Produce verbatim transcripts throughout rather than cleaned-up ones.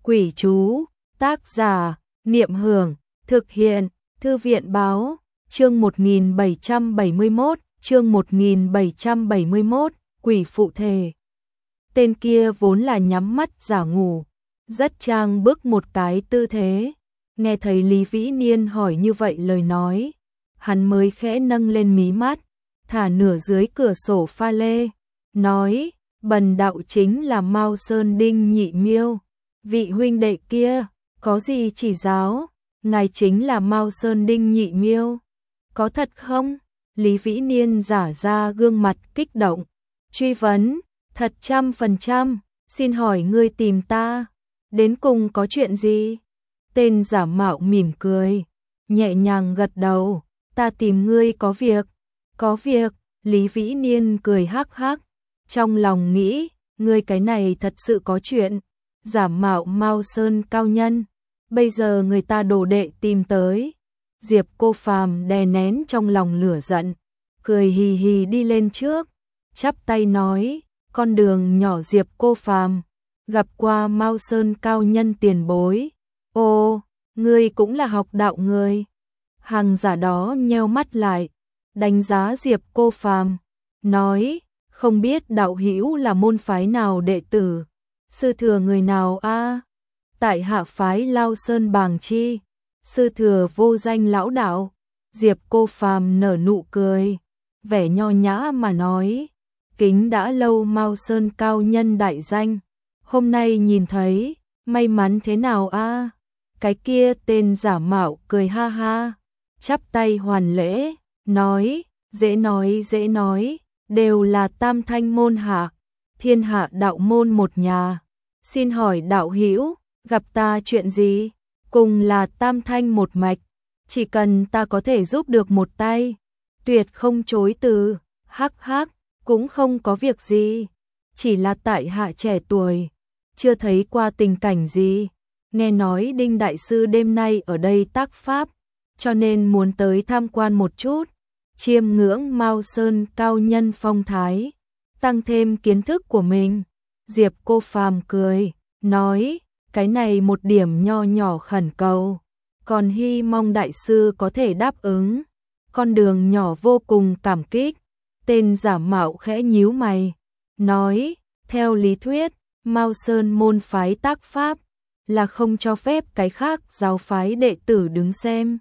Quỷ chú, tác giả, Niệm Hưởng, thực hiện, Thư viện báo, chương một nghìn bảy trăm bảy mươi mốt, chương một nghìn bảy trăm bảy mươi mốt, quỷ phụ thể. Tên kia vốn là nhắm mắt giả ngủ, rất trang bức một cái tư thế. Nghe thấy Lý Vĩ Niên hỏi như vậy lời nói, hắn mới khẽ nâng lên mí mắt, thả nửa dưới cửa sổ pha lê, nói, bần đạo chính là Mao Sơn Đinh Nhị Miêu. Vị huynh đệ kia, có gì chỉ giáo, ngài chính là Mao Sơn Đinh Nhị Miêu. Có thật không? Lý Vĩ Niên giả ra gương mặt kích động, truy vấn, thật trăm phần trăm, xin hỏi ngươi tìm ta, đến cùng có chuyện gì? Tên giả mạo mỉm cười, nhẹ nhàng gật đầu, ta tìm ngươi có việc. Có việc, Lý Vĩ Niên cười hắc hắc, trong lòng nghĩ, ngươi cái này thật sự có chuyện. Giả mạo Mao Sơn cao nhân, bây giờ người ta đồ đệ tìm tới. Diệp Cô Phàm đè nén trong lòng lửa giận, cười hì hì đi lên trước, chắp tay nói, con đường nhỏ Diệp Cô Phàm, gặp qua Mao Sơn cao nhân tiền bối. Ô, ngươi cũng là học đạo người. Hàng giả đó nheo mắt lại, đánh giá Diệp Cô Phàm, nói, không biết đạo hữu là môn phái nào đệ tử, sư thừa người nào a? À? Tại hạ phái Lao Sơn Bàng Chi, sư thừa vô danh lão đạo. Diệp Cô Phàm nở nụ cười, vẻ nho nhã mà nói, kính đã lâu Mao Sơn cao nhân đại danh, hôm nay nhìn thấy, may mắn thế nào a? À? Cái kia tên giả mạo cười ha ha, chắp tay hoàn lễ, nói, dễ nói dễ nói, đều là tam thanh môn hạ, thiên hạ đạo môn một nhà. Xin hỏi đạo hữu, gặp ta chuyện gì? Cùng là tam thanh một mạch, chỉ cần ta có thể giúp được một tay, tuyệt không chối từ. Hắc hắc, cũng không có việc gì, chỉ là tại hạ trẻ tuổi, chưa thấy qua tình cảnh gì. Nghe nói Đinh Đại Sư đêm nay ở đây tác pháp, cho nên muốn tới tham quan một chút, chiêm ngưỡng Mao Sơn cao nhân phong thái, tăng thêm kiến thức của mình. Diệp Cô Phàm cười, nói, cái này một điểm nho nhỏ khẩn cầu, còn hy mong đại sư có thể đáp ứng. Con đường nhỏ vô cùng cảm kích. Tên giả mạo khẽ nhíu mày, nói, theo lý thuyết, Mao Sơn môn phái tác pháp là không cho phép cái khác giáo phái đệ tử đứng xem.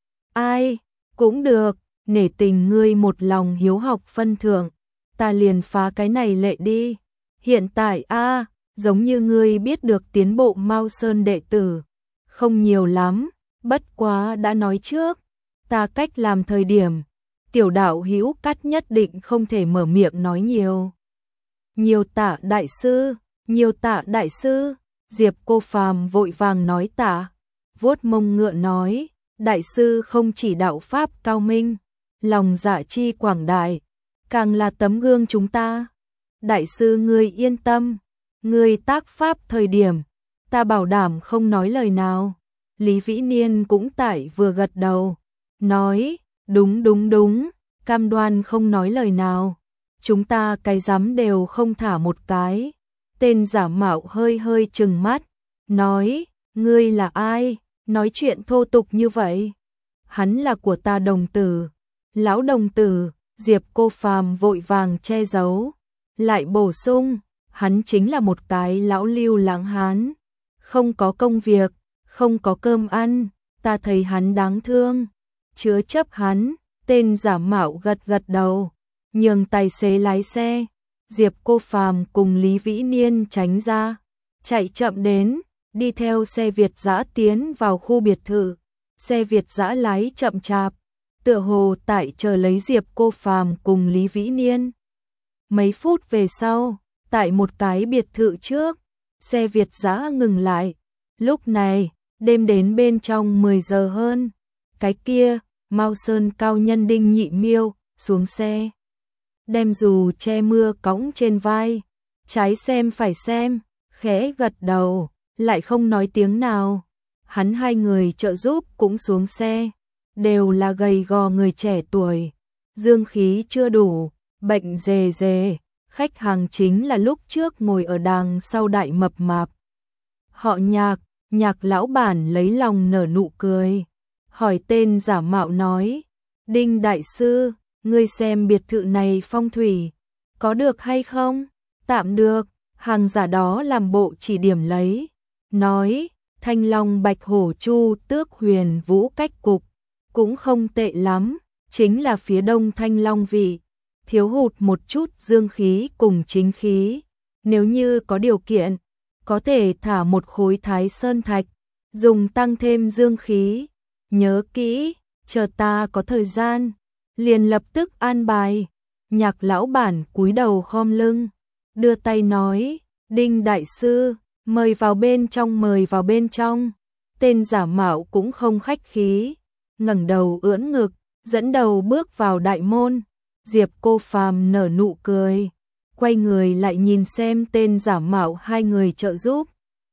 Ai, cũng được, nể tình ngươi một lòng hiếu học phân thượng, ta liền phá cái này lệ đi. Hiện tại a, à, giống như ngươi biết được tiến bộ Mao Sơn đệ tử, không nhiều lắm, bất quá đã nói trước, ta cách làm thời điểm, tiểu đạo hữu cắt nhất định không thể mở miệng nói nhiều. Nhiều tạ đại sư, nhiều tạ đại sư. Diệp Cô Phàm vội vàng nói tạ, vuốt mông ngựa nói, đại sư không chỉ đạo pháp cao minh, lòng dạ chi quảng đại, càng là tấm gương chúng ta. Đại sư ngươi yên tâm, ngươi tác pháp thời điểm, ta bảo đảm không nói lời nào. Lý Vĩ Niên cũng tại vừa gật đầu, nói, đúng đúng đúng, cam đoan không nói lời nào, chúng ta cái dám đều không thả một cái. Tên giả mạo hơi hơi trừng mắt, nói, ngươi là ai, nói chuyện thô tục như vậy? Hắn là của ta đồng tử, lão đồng tử. Diệp Cô Phàm vội vàng che giấu, lại bổ sung, hắn chính là một cái lão lưu lãng hán, không có công việc, không có cơm ăn, ta thấy hắn đáng thương, chứa chấp hắn. Tên giả mạo gật gật đầu, nhường tài xế lái xe. Diệp Cô Phàm cùng Lý Vĩ Niên tránh ra, chạy chậm đến, đi theo xe Việt dã tiến vào khu biệt thự. Xe Việt dã lái chậm chạp, tựa hồ tại chờ lấy Diệp Cô Phàm cùng Lý Vĩ Niên. Mấy phút về sau, tại một cái biệt thự trước, xe Việt dã ngừng lại. Lúc này, đêm đến bên trong mười giờ hơn. Cái kia, Mao Sơn cao nhân Đinh Nhị Miêu xuống xe, đem dù che mưa cõng trên vai, trái xem phải xem, khẽ gật đầu, lại không nói tiếng nào. Hắn hai người trợ giúp cũng xuống xe, đều là gầy gò người trẻ tuổi, dương khí chưa đủ, bệnh rề rề. Khách hàng chính là lúc trước ngồi ở đằng sau đại mập mạp. Họ Nhạc, Nhạc lão bản lấy lòng nở nụ cười. Hỏi tên giả mạo nói, Đinh đại sư, ngươi xem biệt thự này phong thủy, có được hay không? Tạm được, hàng giả đó làm bộ chỉ điểm lấy. Nói, Thanh Long Bạch Hổ Chu Tước Huyền Vũ cách cục, cũng không tệ lắm, chính là phía đông Thanh Long vị, thiếu hụt một chút dương khí cùng chính khí. Nếu như có điều kiện, có thể thả một khối Thái Sơn Thạch, dùng tăng thêm dương khí. Nhớ kỹ, chờ ta có thời gian, liền lập tức an bài. Nhạc lão bản cúi đầu khom lưng, đưa tay nói, Đinh đại sư, mời vào bên trong, mời vào bên trong. Tên giả mạo cũng không khách khí, ngẩng đầu ưỡn ngực, dẫn đầu bước vào đại môn. Diệp Cô Phàm nở nụ cười, quay người lại nhìn xem tên giả mạo hai người trợ giúp.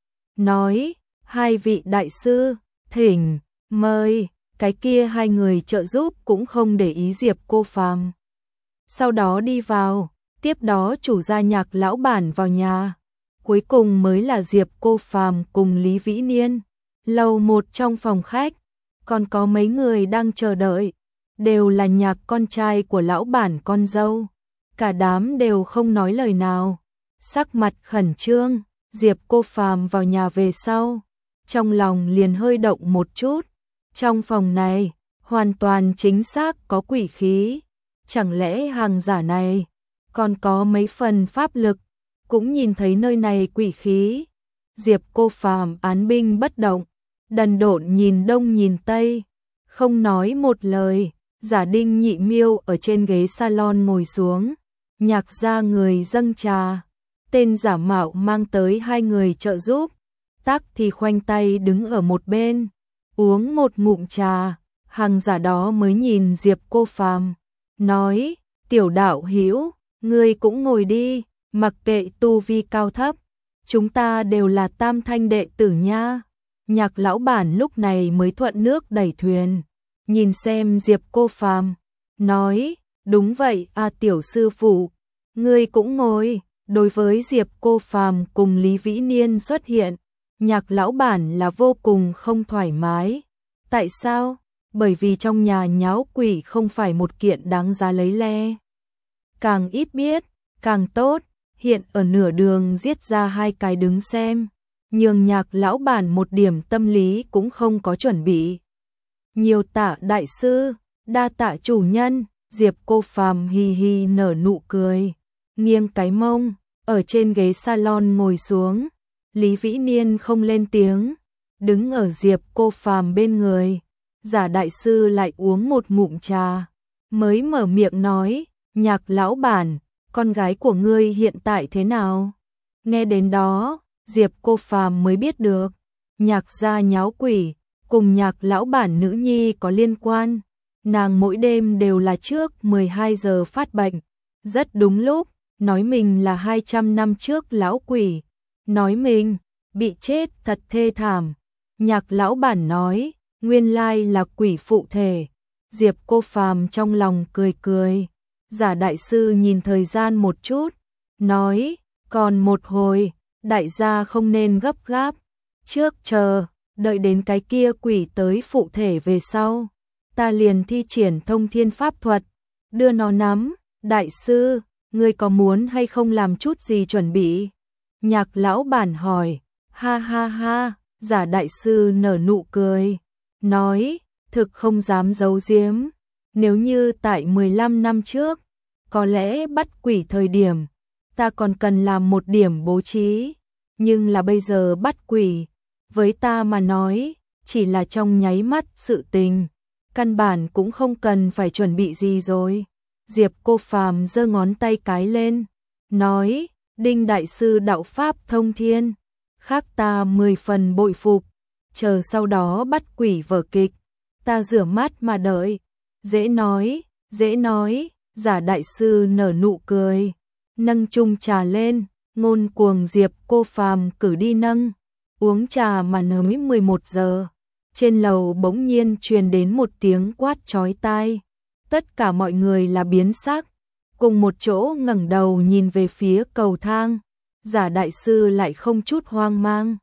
Nói, hai vị đại sư, thỉnh, mời. Cái kia hai người trợ giúp cũng không để ý Diệp Cô Phàm. Sau đó đi vào, tiếp đó chủ gia Nhạc lão bản vào nhà. Cuối cùng mới là Diệp Cô Phàm cùng Lý Vĩ Niên. Lầu một trong phòng khách, còn có mấy người đang chờ đợi, đều là Nhạc con trai của lão bản con dâu. Cả đám đều không nói lời nào, sắc mặt khẩn trương. Diệp Cô Phàm vào nhà về sau, trong lòng liền hơi động một chút. Trong phòng này, hoàn toàn chính xác có quỷ khí. Chẳng lẽ hàng giả này còn có mấy phần pháp lực, cũng nhìn thấy nơi này quỷ khí. Diệp Cô Phàm án binh bất động, đần độn nhìn đông nhìn tây, không nói một lời. Giả Đinh Nhị Miêu ở trên ghế salon ngồi xuống, Nhạc ra người dâng trà. Tên giả mạo mang tới hai người trợ giúp, Tắc thì khoanh tay đứng ở một bên, uống một ngụm trà. Hàng giả đó mới nhìn Diệp Cô Phàm, nói, tiểu đạo hữu, ngươi cũng ngồi đi, mặc kệ tu vi cao thấp, chúng ta đều là tam thanh đệ tử nha. Nhạc lão bản lúc này mới thuận nước đẩy thuyền, nhìn xem Diệp Cô Phàm, nói, đúng vậy a tiểu sư phụ, ngươi cũng ngồi. Đối với Diệp Cô Phàm cùng Lý Vĩ Niên xuất hiện, Nhạc lão bản là vô cùng không thoải mái. Tại sao? Bởi vì trong nhà nháo quỷ không phải một kiện đáng giá lấy le. Càng ít biết, càng tốt. Hiện ở nửa đường giết ra hai cái đứng xem, nhường Nhạc lão bản một điểm tâm lý cũng không có chuẩn bị. Nhiều tạ đại sư, đa tạ chủ nhân. Diệp Cô Phàm hì hì nở nụ cười, nghiêng cái mông, ở trên ghế salon ngồi xuống. Lý Vĩ Niên không lên tiếng, đứng ở Diệp Cô Phàm bên người. Giả đại sư lại uống một ngụm trà, mới mở miệng nói, Nhạc lão bản, con gái của ngươi hiện tại thế nào? Nghe đến đó, Diệp Cô Phàm mới biết được, Nhạc gia nháo quỷ, cùng Nhạc lão bản nữ nhi có liên quan. Nàng mỗi đêm đều là trước mười hai giờ phát bệnh, rất đúng lúc, nói mình là hai trăm năm trước lão quỷ, nói mình bị chết thật thê thảm. Nhạc lão bản nói, nguyên lai là quỷ phụ thể. Diệp Cô Phàm trong lòng cười cười. Giả đại sư nhìn thời gian một chút, nói, còn một hồi, đại gia không nên gấp gáp, trước chờ, đợi đến cái kia quỷ tới phụ thể về sau, ta liền thi triển thông thiên pháp thuật, đưa nó nắm. Đại sư, ngươi có muốn hay không làm chút gì chuẩn bị? Nhạc lão bản hỏi. Ha ha ha, giả đại sư nở nụ cười, nói, thực không dám giấu giếm, nếu như tại mười lăm năm trước, có lẽ bắt quỷ thời điểm, ta còn cần làm một điểm bố trí, nhưng là bây giờ bắt quỷ, với ta mà nói, chỉ là trong nháy mắt sự tình, căn bản cũng không cần phải chuẩn bị gì rồi. Diệp Cô Phàm giơ ngón tay cái lên, nói, Đinh đại sư đạo pháp thông thiên, khác ta mười phần bội phục, chờ sau đó bắt quỷ vở kịch, ta rửa mắt mà đợi. Dễ nói, dễ nói. Giả đại sư nở nụ cười, nâng chung trà lên, ngôn cuồng Diệp Cô Phàm cử đi nâng, uống trà mà nói mười một giờ. Trên lầu bỗng nhiên truyền đến một tiếng quát chói tai, tất cả mọi người là biến sắc, cùng một chỗ ngẩng đầu nhìn về phía cầu thang. Giả đại sư lại không chút hoang mang,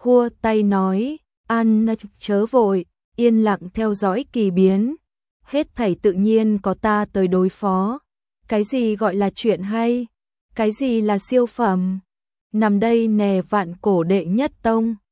khua tay nói, ăn chớ vội, yên lặng theo dõi kỳ biến, hết thảy tự nhiên có ta tới đối phó. Cái gì gọi là chuyện hay? Cái gì là siêu phẩm? Nằm đây nè vạn cổ đệ nhất tông.